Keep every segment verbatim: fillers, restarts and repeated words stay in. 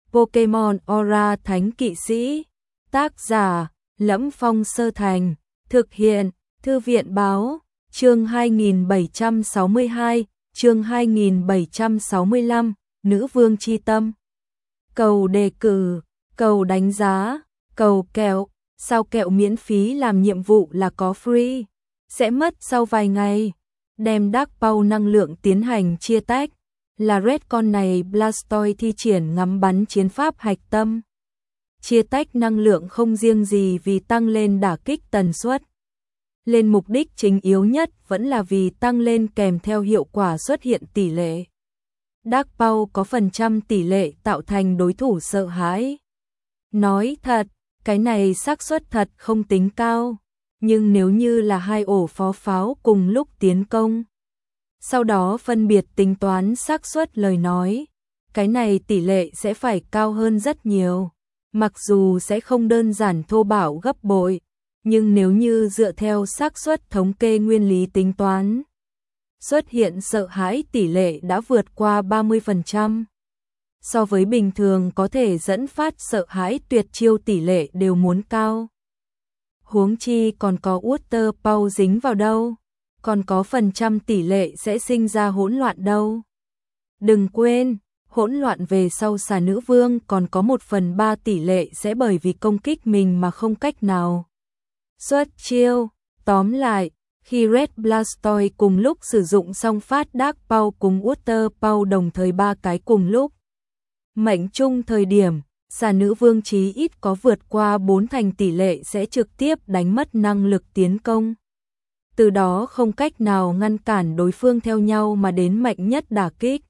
Pokemon Aura Thánh Kỵ Sĩ. Tác giả: Lẫm Phong Sơ Thành. Thực hiện: Thư viện báo. Chương hai nghìn bảy trăm sáu mươi hai, chương hai nghìn bảy trăm sáu mươi lăm, Nữ Vương Chi Tâm. Cầu đề cử, cầu đánh giá, cầu kẹo. Sao kẹo miễn phí làm nhiệm vụ là có free, sẽ mất sau vài ngày. Đem Dark Power năng lượng tiến hành chia tách, là Red con này Blastoise thi triển ngắm bắn chiến pháp hạch tâm. Chia tách năng lượng không riêng gì vì tăng lên đả kích tần suất, lên mục đích chính yếu nhất vẫn là vì tăng lên kèm theo hiệu quả xuất hiện tỷ lệ. Dark Power có phần trăm tỷ lệ tạo thành đối thủ sợ hãi. Nói thật, cái này xác suất thật không tính cao, nhưng nếu như là hai ổ phó pháo cùng lúc tiến công, sau đó phân biệt tính toán xác suất lời nói, cái này tỷ lệ sẽ phải cao hơn rất nhiều. Mặc dù sẽ không đơn giản thô bạo gấp bội, nhưng nếu như dựa theo xác suất thống kê nguyên lý tính toán, xuất hiện sợ hãi tỷ lệ đã vượt qua ba mươi phần trăm. So với bình thường có thể dẫn phát sợ hãi tuyệt chiêu tỷ lệ đều muốn cao. Huống chi còn có Water Power dính vào đâu, còn có phần trăm tỷ lệ sẽ sinh ra hỗn loạn đâu. Đừng quên, hỗn loạn về sau xà nữ vương còn có một phần ba tỷ lệ sẽ bởi vì công kích mình mà không cách nào xuất chiêu. Tóm lại, khi Red Blastoise cùng lúc sử dụng song phát Dark Power cùng Water Power đồng thời ba cái cùng lúc, mệnh trung thời điểm, xà nữ vương chí ít có vượt qua bốn thành tỷ lệ sẽ trực tiếp đánh mất năng lực tiến công. Từ đó không cách nào ngăn cản đối phương theo nhau mà đến mạnh nhất đả kích.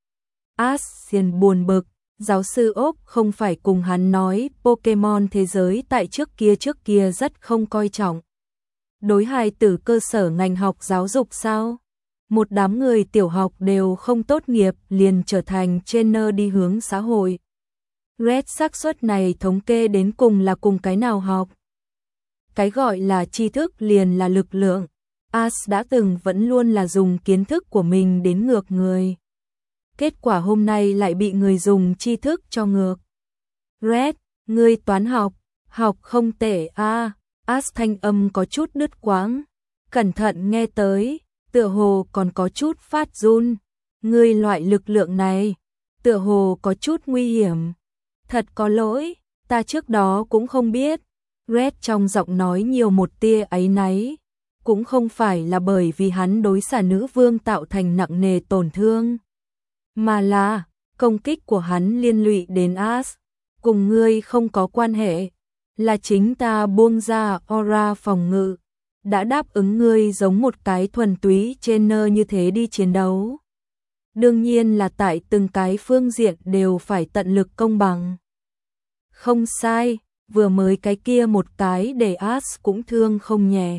Ascian buồn bực, giáo sư ốp không phải cùng hắn nói Pokemon thế giới tại trước kia trước kia rất không coi trọng đối hài tử cơ sở ngành học giáo dục sao? Một đám người tiểu học đều không tốt nghiệp liền trở thành trainer đi hướng xã hội. Red xác suất này thống kê đến cùng là cùng cái nào học? Cái gọi là tri thức liền là lực lượng. As đã từng vẫn luôn là dùng kiến thức của mình đến ngược người. Kết quả hôm nay lại bị người dùng tri thức cho ngược. Red, ngươi toán học, học không tệ a. À. As thanh âm có chút đứt quãng, cẩn thận nghe tới, tựa hồ còn có chút phát run. Ngươi loại lực lượng này, tựa hồ có chút nguy hiểm. Thật có lỗi, ta trước đó cũng không biết. Red trong giọng nói nhiều một tia áy náy, cũng không phải là bởi vì hắn đối xà nữ vương tạo thành nặng nề tổn thương, mà là công kích của hắn liên lụy đến As, cùng ngươi không có quan hệ, là chính ta buông ra aura phòng ngự, đã đáp ứng ngươi giống một cái thuần túy trainer như thế đi chiến đấu. Đương nhiên là tại từng cái phương diện đều phải tận lực công bằng. Không sai, vừa mới cái kia một cái để As cũng thương không nhẹ.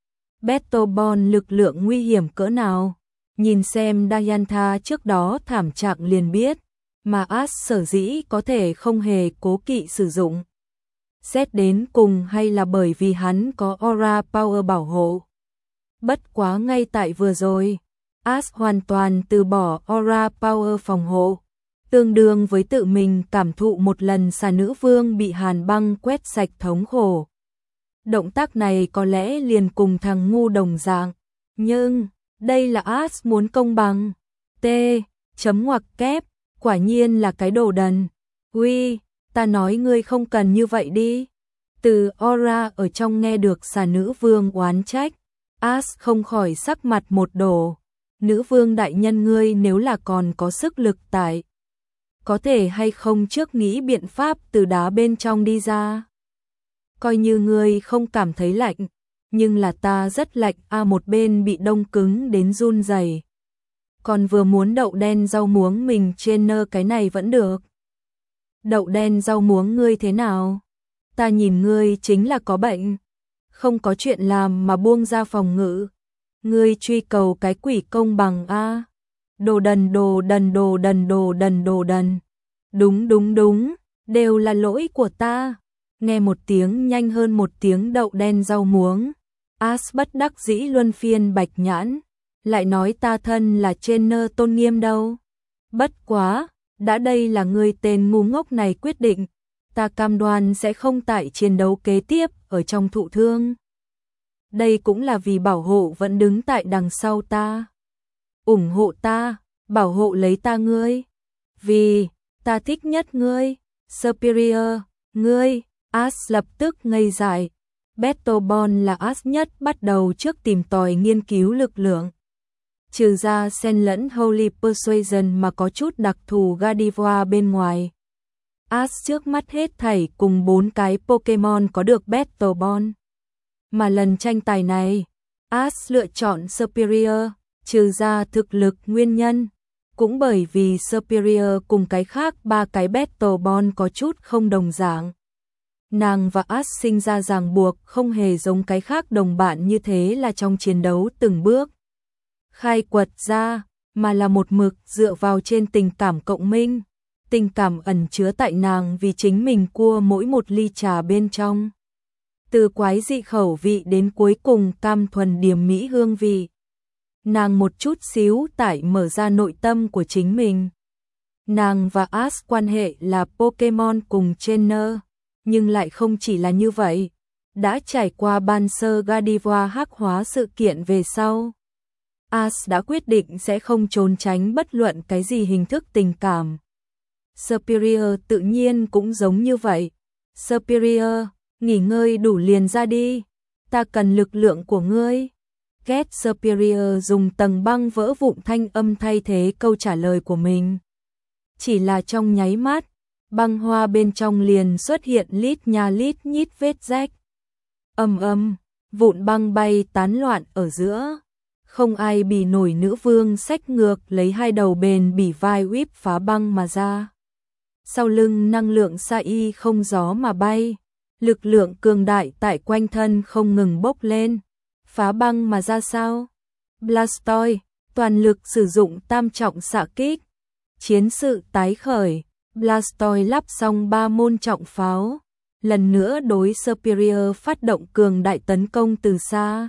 Battlebond lực lượng nguy hiểm cỡ nào, nhìn xem Diantha trước đó thảm trạng liền biết, mà As sở dĩ có thể không hề cố kỵ sử dụng. Xét đến cùng hay là bởi vì hắn có Aura Power bảo hộ. Bất quá ngay tại vừa rồi, As hoàn toàn từ bỏ Aura Power phòng hộ, tương đương với tự mình cảm thụ một lần xà nữ vương bị hàn băng quét sạch thống khổ. Động tác này có lẽ liền cùng thằng ngu đồng dạng, nhưng đây là As muốn công bằng. T, chấm ngoặc kép, quả nhiên là cái đồ đần. Uy, ta nói ngươi không cần như vậy đi. Từ Aura ở trong nghe được xà nữ vương oán trách, As không khỏi sắc mặt một đổ. Nữ vương đại nhân ngươi nếu là còn có sức lực tại, có thể hay không trước nghĩ biện pháp từ đá bên trong đi ra. Coi như ngươi không cảm thấy lạnh, nhưng là ta rất lạnh a. À, một bên bị đông cứng đến run rẩy. Còn vừa muốn đậu đen rau muống mình trainer cái này vẫn được. Đậu đen rau muống ngươi thế nào? Ta nhìn ngươi chính là có bệnh, không có chuyện làm mà buông ra phòng ngự. Ngươi truy cầu cái quỷ công bằng a. À. Đồ đần đồ đần đồ đần đồ đần đồ đần. Đúng đúng đúng, đều là lỗi của ta. Nghe một tiếng nhanh hơn một tiếng đậu đen rau muống. As bất đắc dĩ luân phiên bạch nhãn, lại nói ta thân là trainer tôn nghiêm đâu. Bất quá, đã đây là ngươi tên ngu ngốc này quyết định, ta cam đoan sẽ không tại chiến đấu kế tiếp ở trong thụ thương. Đây cũng là vì bảo hộ vẫn đứng tại đằng sau ta. Ủng hộ ta, bảo hộ lấy ta ngươi. Vì, ta thích nhất ngươi, Superior, ngươi, Ash lập tức ngây dại. Battleborn là Ash nhất bắt đầu trước tìm tòi nghiên cứu lực lượng. Trừ ra xen lẫn Holy Persuasion mà có chút đặc thù Gardevoir bên ngoài. Ash trước mắt hết thảy cùng bốn cái Pokemon có được Battleborn. Mà lần tranh tài này, Ash lựa chọn Superior, trừ ra thực lực nguyên nhân. Cũng bởi vì Superior cùng cái khác ba cái Battleborn có chút không đồng dạng. Nàng và Ash sinh ra ràng buộc không hề giống cái khác đồng bạn như thế là trong chiến đấu từng bước khai quật ra, mà là một mực dựa vào trên tình cảm cộng minh. Tình cảm ẩn chứa tại nàng vì chính mình cua mỗi một ly trà bên trong. Từ quái dị khẩu vị đến cuối cùng cam thuần điềm mỹ hương vị. Nàng một chút xíu tải mở ra nội tâm của chính mình. Nàng và Ash quan hệ là Pokemon cùng trainer, nhưng lại không chỉ là như vậy. Đã trải qua ban sơ Gardevoir hắc hóa sự kiện về sau, Ash đã quyết định sẽ không trốn tránh bất luận cái gì hình thức tình cảm. Superior tự nhiên cũng giống như vậy. Superior, nghỉ ngơi đủ liền ra đi, ta cần lực lượng của ngươi. Get Superior dùng tầng băng vỡ vụn thanh âm thay thế câu trả lời của mình. Chỉ là trong nháy mắt, băng hoa bên trong liền xuất hiện lít nha lít nhít vết rách. Ầm ầm, vụn băng bay tán loạn ở giữa. Không ai bì nổi nữ vương xách ngược lấy hai đầu bền bỉ vai whip phá băng mà ra. Sau lưng năng lượng xa y không gió mà bay. Lực lượng cường đại tại quanh thân không ngừng bốc lên. Phá băng mà ra sao? Blastoise, toàn lực sử dụng tam trọng xạ kích. Chiến sự tái khởi, Blastoise lắp xong ba môn trọng pháo. Lần nữa đối Superior phát động cường đại tấn công từ xa.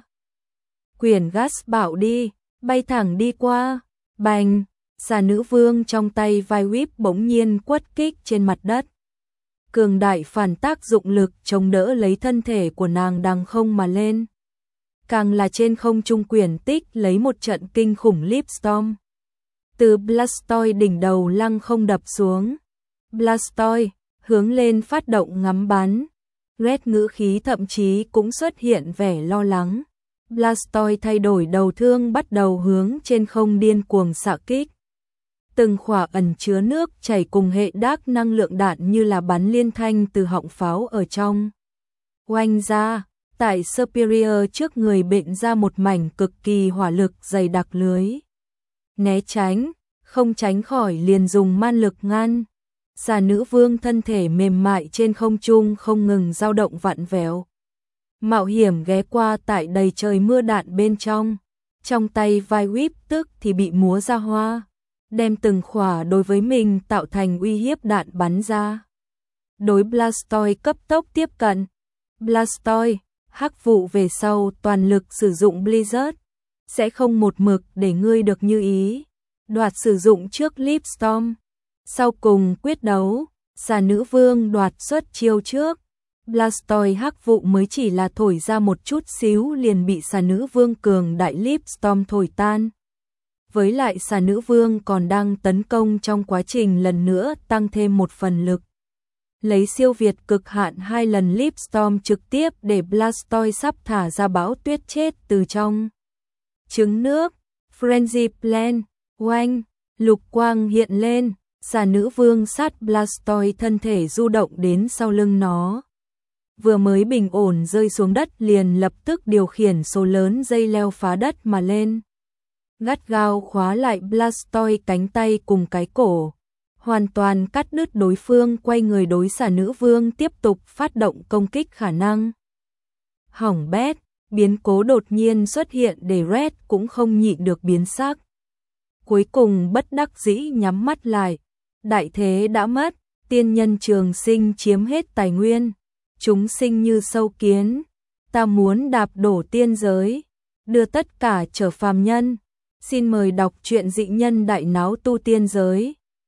Quyển gas bạo đi, bay thẳng đi qua. Bành, xà nữ vương trong tay vai whip bỗng nhiên quất kích trên mặt đất. Cường đại phản tác dụng lực chống đỡ lấy thân thể của nàng đằng không mà lên. Càng là trên không trung quyển tích lấy một trận kinh khủng Leaf Storm. Từ Blastoise đỉnh đầu lăng không đập xuống. Blastoise hướng lên phát động ngắm bắn. Red ngữ khí thậm chí cũng xuất hiện vẻ lo lắng. Blastoise thay đổi đầu thương bắt đầu hướng trên không điên cuồng xạ kích. Từng khỏa ẩn chứa nước chảy cùng hệ đác năng lượng đạn như là bắn liên thanh từ họng pháo ở trong. Oanh ra, tại Superior trước người bệnh ra một mảnh cực kỳ hỏa lực dày đặc lưới. Né tránh, không tránh khỏi liền dùng man lực ngăn. Xà nữ vương thân thể mềm mại trên không trung không ngừng dao động vặn vẹo. Mạo hiểm ghé qua tại đầy trời mưa đạn bên trong. Trong tay vai whip tức thì bị múa ra hoa. Đem từng khỏa đối với mình tạo thành uy hiếp đạn bắn ra. Đối Blastoise cấp tốc tiếp cận. Blastoise, hắc vụ về sau toàn lực sử dụng Blizzard. Sẽ không một mực để ngươi được như ý. Đoạt sử dụng trước Leaf Storm. Sau cùng quyết đấu, xà nữ vương đoạt xuất chiêu trước. Blastoise hắc vụ mới chỉ là thổi ra một chút xíu liền bị xà nữ vương cường đại Leaf Storm thổi tan. Với lại xà nữ vương còn đang tấn công trong quá trình lần nữa tăng thêm một phần lực. Lấy siêu việt cực hạn hai lần Leaf Storm trực tiếp để Blastoise sắp thả ra bão tuyết chết từ trong trứng nước. Frenzy Plan, oanh, lục quang hiện lên, xà nữ vương sát Blastoise thân thể du động đến sau lưng nó. Vừa mới bình ổn rơi xuống đất liền lập tức điều khiển số lớn dây leo phá đất mà lên. Gắt gao khóa lại Blastoise cánh tay cùng cái cổ. Hoàn toàn cắt đứt đối phương quay người đối xà nữ vương tiếp tục phát động công kích khả năng. Hỏng bét, biến cố đột nhiên xuất hiện để Red cũng không nhịn được biến sắc. Cuối cùng bất đắc dĩ nhắm mắt lại. Đại thế đã mất, tiên nhân trường sinh chiếm hết tài nguyên. Chúng sinh như sâu kiến. Ta muốn đạp đổ tiên giới. Đưa tất cả trở phàm nhân. Xin mời đọc truyện dị nhân đại náo tu tiên giới.